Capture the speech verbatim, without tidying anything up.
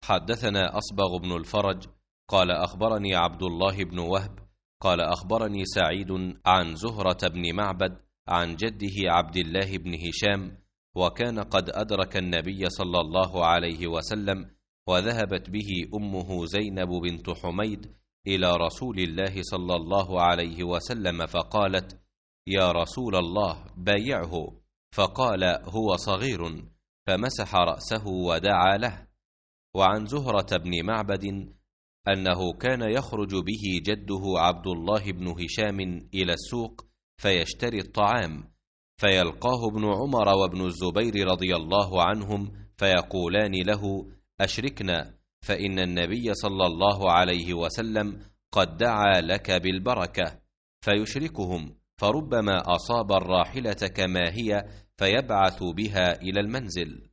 حدثنا أصبغ بن الفرج قال أخبرني عبد الله بن وهب قال أخبرني سعيد عن زهرة بن معبد عن جده عبد الله بن هشام، وكان قد أدرك النبي صلى الله عليه وسلم، وذهبت به أمه زينب بنت حميد إلى رسول الله صلى الله عليه وسلم فقالت: يا رسول الله بايعه، فقال: هو صغير، فمسح رأسه ودعا له. وعن زهرة بن معبد أنه كان يخرج به جده عبد الله بن هشام إلى السوق فيشتري الطعام، فيلقاه ابن عمر وابن الزبير رضي الله عنهم فيقولان له: أشركنا، فإن النبي صلى الله عليه وسلم قد دعا لك بالبركة. فيشركهم، فربما أصاب الراحلة كما هي فيبعث بها إلى المنزل.